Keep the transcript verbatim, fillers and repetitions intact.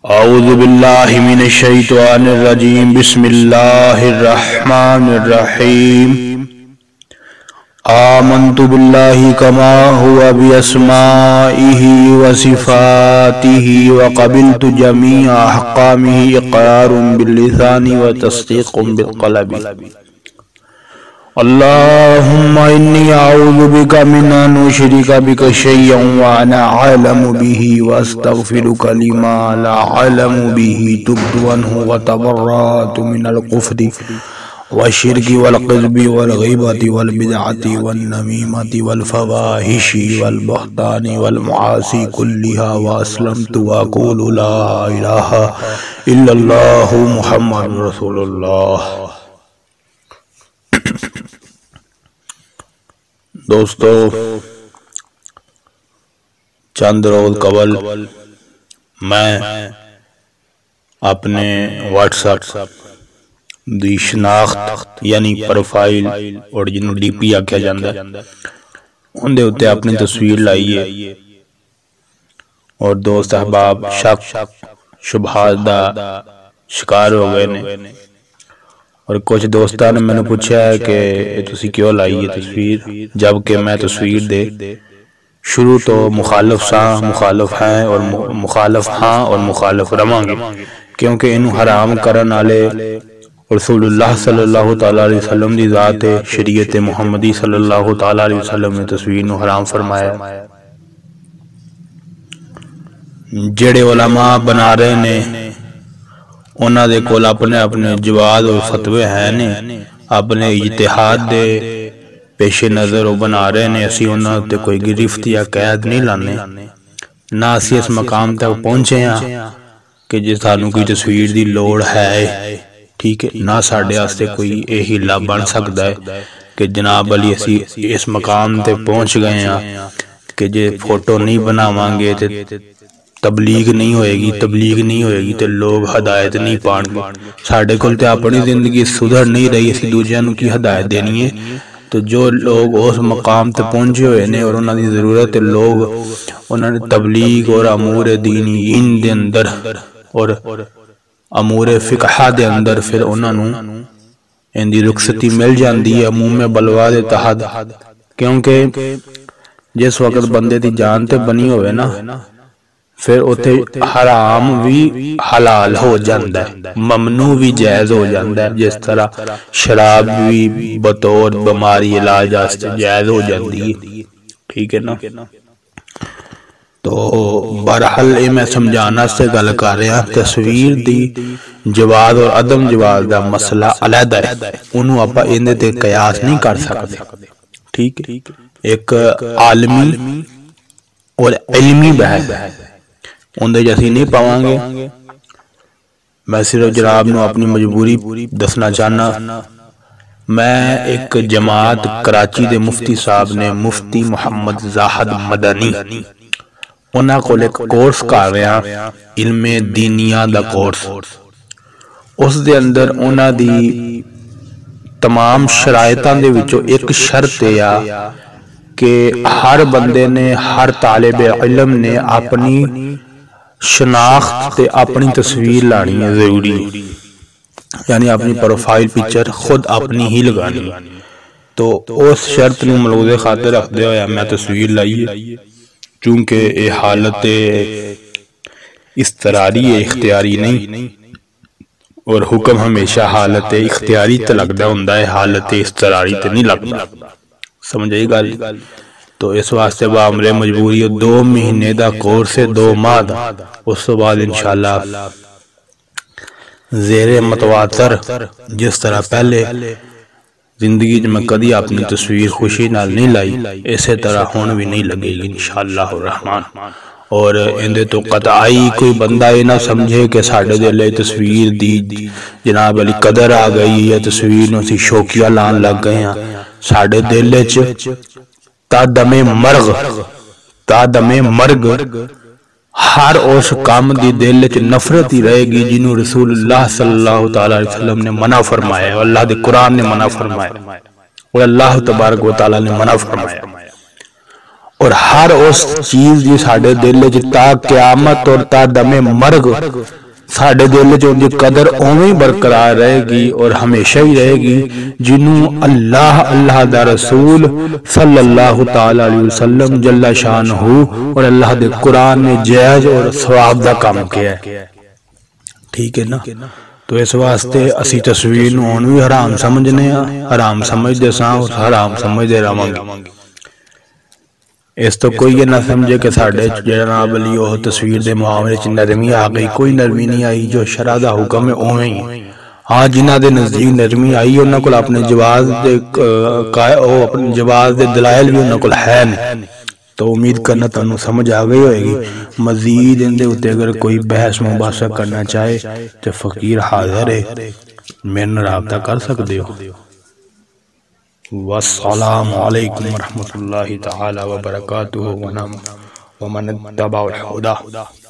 اعوذ باللہ من الشیطان الرجیم بسم اللہ الرحمن الرحیم آمنت باللہ کما ہوا باسمائہ وصفاتہ وقبلت جمیع احکامہ اقرار باللسان وتصدیق بالقلب اللہم انی اعوذ بک من ان اشرک بک شیئا وانا اعلم به واستغفرک لما لا اعلم به تبت عنہ وتبرأت من الکفر والشرک والکذب والغیبۃ والبدعۃ والنمیمۃ والفواحش والبہتان والمعاصی کلها واسلمت واقول لا الہ الا اللہ محمد رسول اللہ۔ دوستو، چند روز قبل میں اپنے واٹس ایپ دی شناخت یعنی پروفائل اور جنوں ڈی پی آکھیا جاندا ہے ان دے اوتے اپنی تصویر لائی ہے اور دوست احباب شک شبہات دا شکار ہو گئے نے اور کچھ دوستاں نے مینوں پوچھا ہے کہ تسی کیوں لائی ہے تصویر، جبکہ میں تصویر دے شروع تو مخالف ساں مخالف ہیں اور مخالف ہاں اور مخالف رواں گے، کیونکہ انہوں حرام کرن والے رسول اللہ صلی اللہ تعالی علیہ وسلم دی ذات شریعت محمدی صلی اللہ تعالی علیہ وسلم نے تصویر نو حرام فرمایا۔ جڑے علماء بنا رہے نے انہاں دے کول اپنے اپنے جواز اور فتوے ہیں نے، اپنے اجتہاد دے پیش نظر وہ بنا رہے نے، اسی انہاں تے کوئی گرفت یا قید نہیں لانے، نہ اسی اس مقام تک پہنچے ہیں کہ جس سانوں کوئی تصویر دی لوڑ ہے، ٹھیک ہے، نہ ساڈے واسطے کوئی یہ ہیلا بن سکتا ہے کہ جناب علی اسی اس مقام تے پہنچ گئے ہیں کہ جے فوٹو نہیں بناواں گے تے تبلیغ نہیں ہوئے گی تبلیغ نہیں ہوئے گی تے لوگ ہدایت نہیں پان گے۔ ساڈے کول تے اپنی زندگی سدھر نہیں رہی، اسی دوجیاں نوں کی ہدایت دینی ہے؟ تو جو لوگ اس مقام تے پہنچے ہوئے نے اور انہاں دی ضرورت ہے، لوگ انہاں نے تبلیغ اور امور دینی ان دے اندر اور امور فقہ دے اندر پھر انہاں نوں ان دی رخصتی مل جاندی ہے عموم بلوا دے تحت، کیونکہ جس وقت بندے دی جان تے بنی ہوئے نا پھر اتھے حرام بھی حلال ہو جاندہ ہے، ممنوع بھی جائز ہو جاندہ ہے، جس طرح شراب بھی بطور بیماری علاج آستے جائز ہو جاندی ہے، ٹھیک ہے نا؟ تو برحال اے میں سمجھانا سے گل کر رہا، تصویر دی جواز اور عدم جواز دا مسئلہ علیحدہ ہے، انہوں اپا اندے تے قیاس نہیں کر سکتے، ٹھیک ہے؟ ایک عالمی اور علمی بحث ہے، اندے جیسی نہیں پاواں گے۔ میں صرف جناب نو اپنی مجبوری دسنا چاہنا، میں ایک جماعت کراچی دے مفتی صاحب نے مفتی محمد زاہد مدنی انہاں کو ایک کورس کر رہے ہیں، علم دینیہ دا کورس، اس دے اندر انہاں دی تمام شرائطاں دے وچوں ایک شرط ہے کہ ہر بندے نے ہر طالب علم نے اپنی شناخت تے اپنی تصویر لانی ہے، ضروری یعنی اپنی پروفائل پکچر خود اپنی ہی لگانی، تو اس شرط نو ملحوظ خاطر رکھدے ہویا میں تصویر لائی ہے، چونکہ یہ حالت اضطراری ہے، اختیاری نہیں، اور حکم ہمیشہ حالت اختیاری تے لگدا ہوندا ہے، حالت اضطراری تے نہیں لگدا، سمجھ آئی گل؟ تو اس واسطے با امر مجبوری دو مہینے دا کورس ہے، دو ماہ دا، اس تو بعد انشاءاللہ زیر متواتر جس طرح پہلے زندگی میں کدی اپنی تصویر خوشی نال نہیں لائی، اسی طرح ہون بھی نہیں لگے گی انشاءاللہ الرحمن۔ اور اندے تو قطعی کوئی بندہ یہ نہ سمجھے کہ ساڑھے دلے تصویر دی جناب علی قدر آ گئی ہے، تصویر نو سی شوکیہ لان لگ گئے ہیں، ساڑھے دلے چ تا دم مرگ تا دم مرگ ہر اس کام دی دل چ نفرت ہی رہے گی جنہوں رسول اللہ صلی اللہ تعالی علیہ وسلم نے منع فرمایا، اور اللہ دے قرآن نے منع فرمایا، اور اللہ تبارک و تعالی نے منع فرمایا۔ اور ہر اس چیز دی ساڈے دل وچ تا قیامت اور تا دم مرگ ساڈے دل وچ ان دی قدر اوویں برقرار رہے گی اور ہمیشہ ہی رہے گی جنوں اللہ اللہ دا رسول صلی اللہ تعالی علیہ وسلم جل شانہ اور اللہ دے قرآن نے جائز اور ثواب دا کام کیا ہے. ٹھیک ہے نا؟ تو اس واسطے اسی تصویر نوں ہن وی حرام سمجھنے ہاں، حرام سمجھدے ساں اور حرام سمجھدے رہواں گے. اس تو کوئی یہ نہ سمجھے کہ ساڈے جناب علی وہ تصویر دے معاملے چ نرمی آ گئی. کوئی نرمی نہیں آئی، جو شرع دا حکم ہے اوویں ہی. ہاں جنہاں دے نزدیک نرمی آئی انہاں کول اپنے جواز دے او اپنے جواز دے دلائل بھی انہاں کول ہے نہیں. تو امید کرنا تانوں سمجھ آ گئی ہوئے گی. مزید ان دے اوتے اگر کوئی بحث مباحثہ کرنا چاہے تو فقیر حاضر ہے، میرے نال رابطہ کر سکدے ہو. والسلام علیکم ورحمۃ اللہ تعالی وبرکاتہ ومن اتبع الہدی.